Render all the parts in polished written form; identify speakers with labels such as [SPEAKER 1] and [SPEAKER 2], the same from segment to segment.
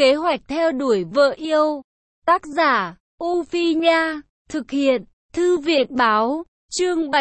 [SPEAKER 1] Kế hoạch theo đuổi vợ yêu. Tác giả, U Phi Nha. Thực hiện, Thư viện Báo. Chương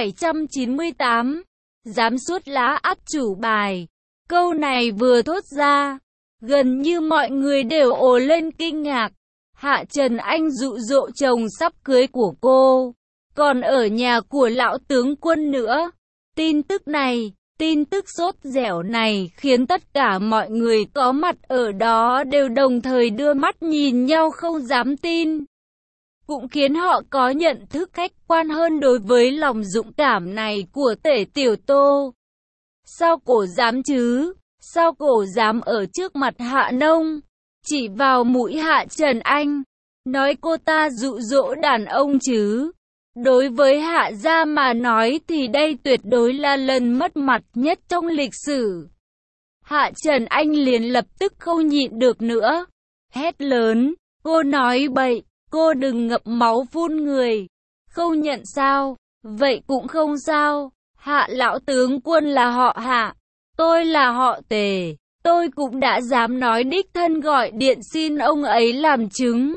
[SPEAKER 1] 798. Giám suốt lá ắt chủ bài. Câu này vừa thốt ra, gần như mọi người đều ồ lên kinh ngạc. Hạ Trần Anh dụ dỗ chồng sắp cưới của cô, còn ở nhà của lão tướng quân nữa. Tin tức này, tin tức sốt dẻo này khiến tất cả mọi người có mặt ở đó đều đồng thời đưa mắt nhìn nhau không dám tin. Cũng khiến họ có nhận thức khách quan hơn đối với lòng dũng cảm này của Tể Tiểu Tô. Sao cổ dám chứ? Sao cổ dám ở trước mặt Hạ Nông, chỉ vào mũi Hạ Trần Anh, nói cô ta dụ dỗ đàn ông chứ? Đối với Hạ gia mà nói thì đây tuyệt đối là lần mất mặt nhất trong lịch sử. Hạ Trần Anh liền lập tức không nhịn được nữa, hét lớn, cô nói bậy, cô đừng ngậm máu phun người. Không nhận sao? Vậy cũng không sao. Hạ lão tướng quân là họ Hạ, tôi là họ Tề, tôi cũng đã dám nói đích thân gọi điện xin ông ấy làm chứng.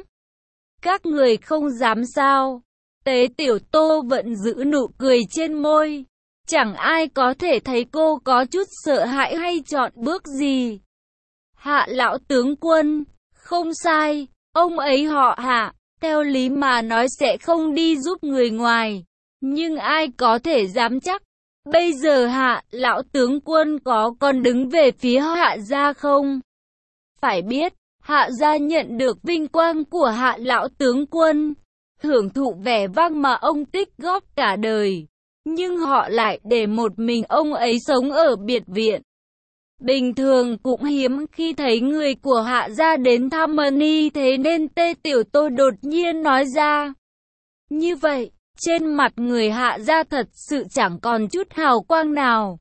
[SPEAKER 1] Các người không dám sao? Tế Tiểu Tô vẫn giữ nụ cười trên môi. Chẳng ai có thể thấy cô có chút sợ hãi hay chọn bước gì. Hạ lão tướng quân, không sai, ông ấy họ Hạ, theo lý mà nói sẽ không đi giúp người ngoài. Nhưng ai có thể dám chắc? Bây giờ Hạ lão tướng quân có còn đứng về phía Hạ gia không? Phải biết, Hạ gia nhận được vinh quang của Hạ lão tướng quân, hưởng thụ vẻ vang mà ông tích góp cả đời. Nhưng họ lại để một mình ông ấy sống ở biệt viện. Bình thường cũng hiếm khi thấy người của Hạ gia đến thăm Mani, thế nên Tê Tiểu Tô đột nhiên nói ra. Như vậy, trên mặt người Hạ gia thật sự chẳng còn chút hào quang nào.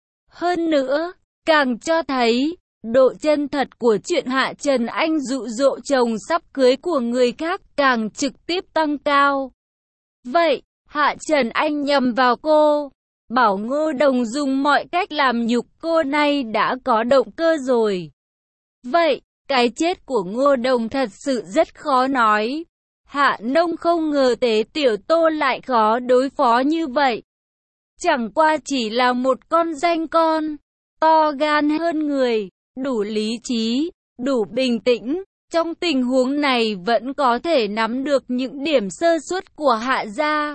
[SPEAKER 1] Hơn nữa, càng cho thấy độ chân thật của chuyện Hạ Trần Anh dụ dỗ chồng sắp cưới của người khác càng trực tiếp tăng cao. Vậy, Hạ Trần Anh nhầm vào cô, bảo Ngô Đồng dùng mọi cách làm nhục cô này đã có động cơ rồi. Vậy, cái chết của Ngô Đồng thật sự rất khó nói. Hạ Nông không ngờ Tế Tiểu Tô lại khó đối phó như vậy. Chẳng qua chỉ là một con danh con, to gan hơn người, đủ lý trí, đủ bình tĩnh. Trong tình huống này vẫn có thể nắm được những điểm sơ suất của Hạ gia.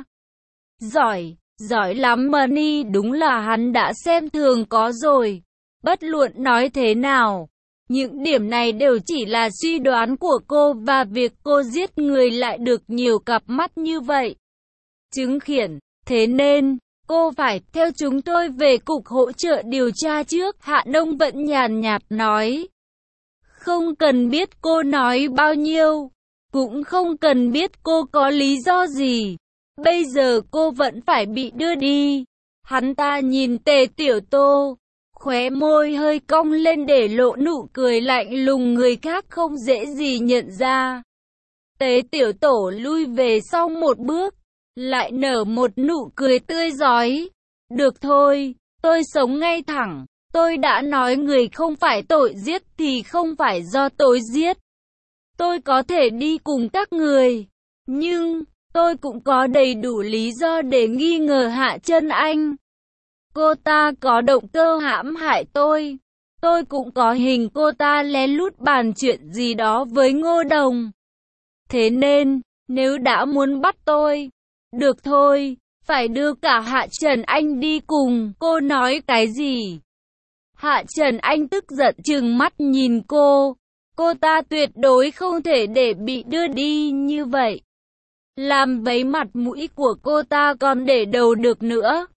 [SPEAKER 1] Giỏi lắm Mani, đúng là hắn đã xem thường có rồi. Bất luận nói thế nào, những điểm này đều chỉ là suy đoán của cô và việc cô giết người lại được nhiều cặp mắt như vậy chứng khiển. Thế nên, cô phải theo chúng tôi về cục hỗ trợ điều tra trước. Hạ Nông vẫn nhàn nhạt nói. Không cần biết cô nói bao nhiêu, cũng không cần biết cô có lý do gì. Bây giờ cô vẫn phải bị đưa đi. Hắn ta nhìn Tề Tiểu Tô, khóe môi hơi cong lên để lộ nụ cười lạnh lùng người khác không dễ gì nhận ra. Tế Tiểu Tổ lui về sau một bước, lại nở một nụ cười tươi rói. Được thôi, tôi sống ngay thẳng. Tôi đã nói người không phải tội giết thì không phải do tôi giết. Tôi có thể đi cùng các người, nhưng tôi cũng có đầy đủ lý do để nghi ngờ Hạ Trần Anh. Cô ta có động cơ hãm hại tôi. Tôi cũng có hình cô ta lén lút bàn chuyện gì đó với Ngô Đồng. Thế nên, nếu đã muốn bắt tôi, được thôi, phải đưa cả Hạ Trần Anh đi cùng. Cô nói cái gì? Hạ Trần Anh tức giận trừng mắt nhìn cô. Cô ta tuyệt đối không thể để bị đưa đi như vậy. Làm vấy mặt mũi của cô ta còn để đầu được nữa.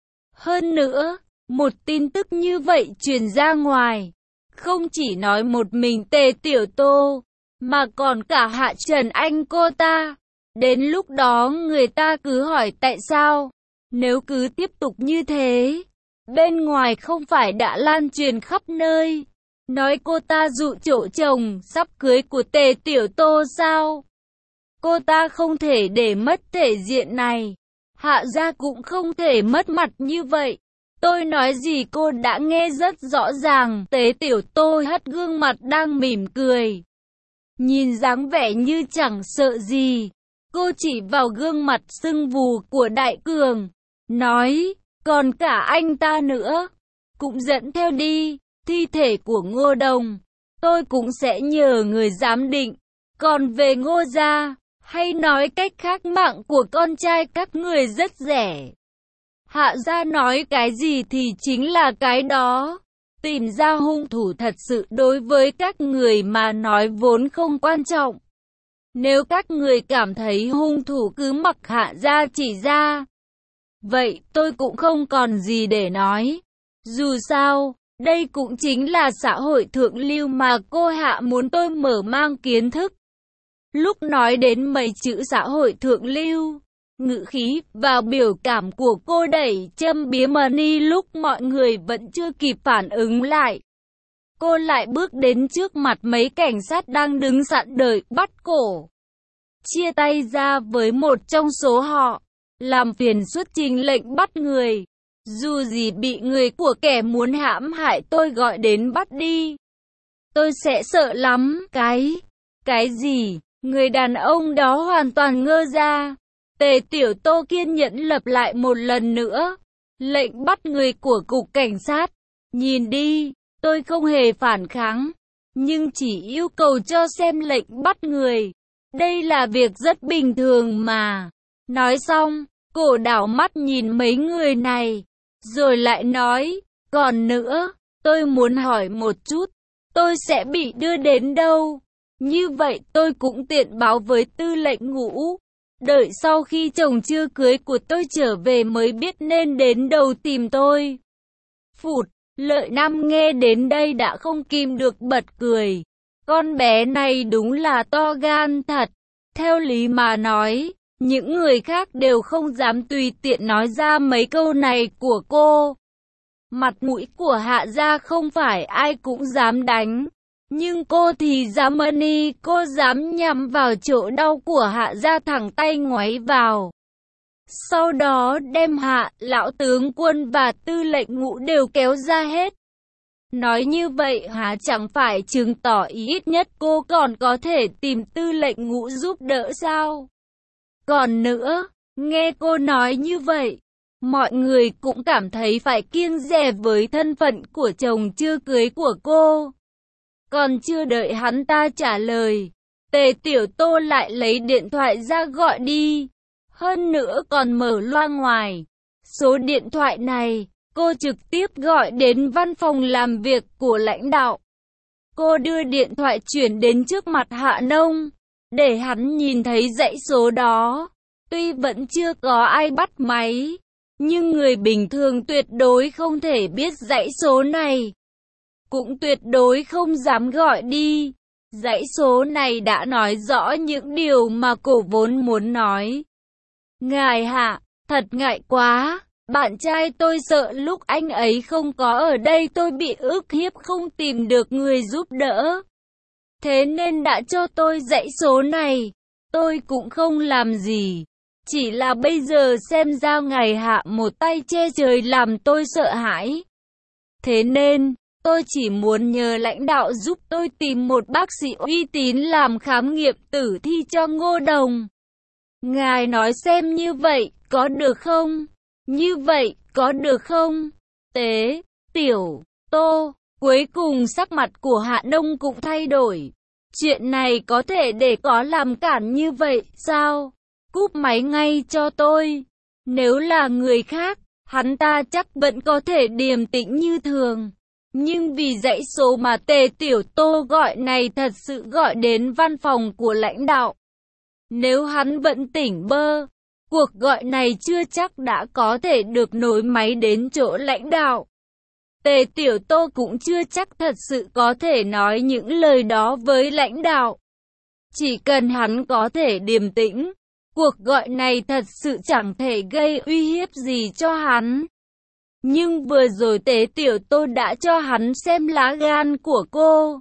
[SPEAKER 1] Hơn nữa, một tin tức như vậy truyền ra ngoài, không chỉ nói một mình Tề Tiểu Tô, mà còn cả Hạ Trần Anh cô ta. Đến lúc đó người ta cứ hỏi tại sao. Nếu cứ tiếp tục như thế, bên ngoài không phải đã lan truyền khắp nơi, nói cô ta dụ dỗ chồng sắp cưới của Tề Tiểu Tô sao? Cô ta không thể để mất thể diện này. Hạ gia cũng không thể mất mặt như vậy. Tôi nói gì cô đã nghe rất rõ ràng. Tế Tiểu Tô hất gương mặt đang mỉm cười, Nhìn dáng vẻ như chẳng sợ gì, cô chỉ vào gương mặt sưng vù của Đại Cường, nói, còn cả anh ta nữa, cũng dẫn theo đi, thi thể của Ngô Đồng, tôi cũng sẽ nhờ người giám định, còn về Ngô gia, hay nói cách khác mạng của con trai các người rất rẻ. Hạ gia nói cái gì thì chính là cái đó. Tìm ra hung thủ thật sự đối với các người mà nói vốn không quan trọng. Nếu các người cảm thấy hung thủ cứ mặc Hạ gia chỉ ra, vậy tôi cũng không còn gì để nói. Dù sao, đây cũng chính là xã hội thượng lưu mà cô Hạ muốn tôi mở mang kiến thức. Lúc nói đến mấy chữ xã hội thượng lưu, ngữ khí và biểu cảm của cô đẩy châm biếm Money lúc mọi người vẫn chưa kịp phản ứng lại. Cô lại bước đến trước mặt mấy cảnh sát đang đứng sẵn đợi bắt cổ. Chia tay ra với một trong số họ, làm phiền xuất trình lệnh bắt người. Dù gì bị người của kẻ muốn hãm hại tôi gọi đến bắt đi, tôi sẽ sợ lắm. Cái gì? Người đàn ông đó hoàn toàn ngơ ra. Tề Tiểu Tô kiên nhẫn lặp lại một lần nữa. Lệnh bắt người của cục cảnh sát. Nhìn đi, tôi không hề phản kháng, nhưng chỉ yêu cầu cho xem lệnh bắt người. Đây là việc rất bình thường mà. Nói xong, cô đảo mắt nhìn mấy người này, rồi lại nói, còn nữa, tôi muốn hỏi một chút, tôi sẽ bị đưa đến đâu? Như vậy tôi cũng tiện báo với tư lệnh Ngũ. Đợi sau khi chồng chưa cưới của tôi trở về mới biết nên đến đâu tìm tôi. Phụt, Lợi Nam nghe đến đây đã không kìm được bật cười. Con bé này đúng là to gan thật. Theo lý mà nói, những người khác đều không dám tùy tiện nói ra mấy câu này của cô. Mặt mũi của Hạ gia không phải ai cũng dám đánh. Nhưng cô thì dám. Money, cô dám nhắm vào chỗ đau của Hạ gia thẳng tay ngoáy vào. Sau đó đem Hạ, lão tướng quân và tư lệnh Ngũ đều kéo ra hết. Nói như vậy hả, chẳng phải chứng tỏ ít nhất cô còn có thể tìm tư lệnh Ngũ giúp đỡ sao? Còn nữa, nghe cô nói như vậy, mọi người cũng cảm thấy phải kiêng dè với thân phận của chồng chưa cưới của cô. Còn chưa đợi hắn ta trả lời, Tề Tiểu Tô lại lấy điện thoại ra gọi đi. Hơn nữa còn mở loa ngoài. Số điện thoại này, cô trực tiếp gọi đến văn phòng làm việc của lãnh đạo. Cô đưa điện thoại chuyển đến trước mặt Hạ Nông, để hắn nhìn thấy dãy số đó. Tuy vẫn chưa có ai bắt máy, nhưng người bình thường tuyệt đối không thể biết dãy số này. Cũng tuyệt đối không dám gọi đi. Dãy số này đã nói rõ những điều mà cô vốn muốn nói. Ngài Hạ, thật ngại quá. Bạn trai tôi sợ lúc anh ấy không có ở đây tôi bị ức hiếp không tìm được người giúp đỡ. Thế nên đã cho tôi dãy số này. Tôi cũng không làm gì. Chỉ là bây giờ xem ra ngài Hạ một tay che trời làm tôi sợ hãi. Thế nên, tôi chỉ muốn nhờ lãnh đạo giúp tôi tìm một bác sĩ uy tín làm khám nghiệm tử thi cho Ngô Đồng. Ngài nói xem như vậy, có được không? Như vậy, có được không? Tế, Tiểu, Tô, cuối cùng sắc mặt của Hạ Đông cũng thay đổi. Chuyện này có thể để có làm cản như vậy, sao? Cúp máy ngay cho tôi. Nếu là người khác, hắn ta chắc vẫn có thể điềm tĩnh như thường. Nhưng vì dãy số mà Tề Tiểu Tô gọi này thật sự gọi đến văn phòng của lãnh đạo. Nếu hắn vẫn tỉnh bơ, cuộc gọi này chưa chắc đã có thể được nối máy đến chỗ lãnh đạo. Tề Tiểu Tô cũng chưa chắc thật sự có thể nói những lời đó với lãnh đạo. Chỉ cần hắn có thể điềm tĩnh, cuộc gọi này thật sự chẳng thể gây uy hiếp gì cho hắn. Nhưng vừa rồi Tề Tiểu Tô đã cho hắn xem lá gan của cô.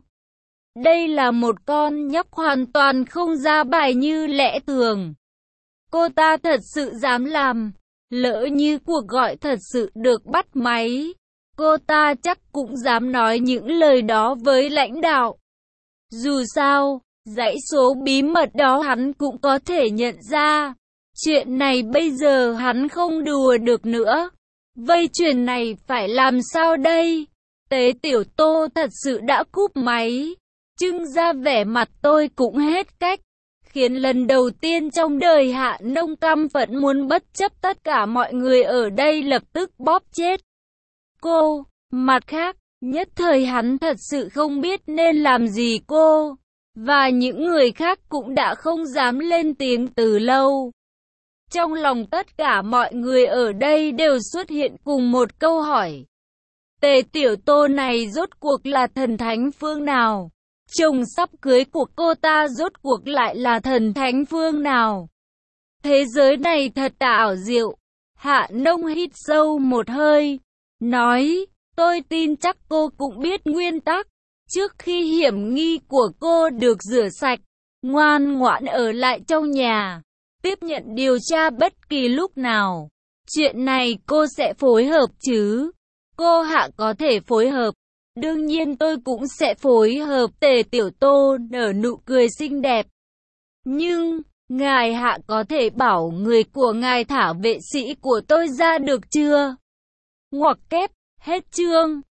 [SPEAKER 1] Đây là một con nhóc hoàn toàn không ra bài như lẽ thường. Cô ta thật sự dám làm. Lỡ như cuộc gọi thật sự được bắt máy, cô ta chắc cũng dám nói những lời đó với lãnh đạo. Dù sao, Dãy số bí mật đó hắn cũng có thể nhận ra. Chuyện này bây giờ hắn không đùa được nữa. Vây chuyện này phải làm sao đây? Tế Tiểu Tô thật sự đã cúp máy. Trưng ra vẻ mặt tôi cũng hết cách. Khiến lần đầu tiên trong đời Hạ Nông căm phẫn muốn bất chấp tất cả mọi người ở đây lập tức bóp chết cô. Mặt khác, nhất thời hắn thật sự không biết nên làm gì cô. Và những người khác cũng đã không dám lên tiếng từ lâu. Trong lòng tất cả mọi người ở đây đều xuất hiện cùng một câu hỏi. Tề Tiểu Tô này rốt cuộc là thần thánh phương nào? Chồng sắp cưới của cô ta rốt cuộc lại là thần thánh phương nào? Thế giới này thật ảo diệu. Hạ Nông hít sâu một hơi, nói, tôi tin chắc cô cũng biết nguyên tắc. Trước khi hiểm nghi của cô được rửa sạch, ngoan ngoãn ở lại trong nhà, tiếp nhận điều tra bất kỳ lúc nào. Chuyện này cô sẽ phối hợp chứ? Cô Hạ có thể phối hợp. Đương nhiên tôi cũng sẽ phối hợp. Tề Tiểu Tô nở nụ cười xinh đẹp. Nhưng, ngài Hạ có thể bảo người của ngài thả vệ sĩ của tôi ra được chưa? Ngoặc kép, hết chương.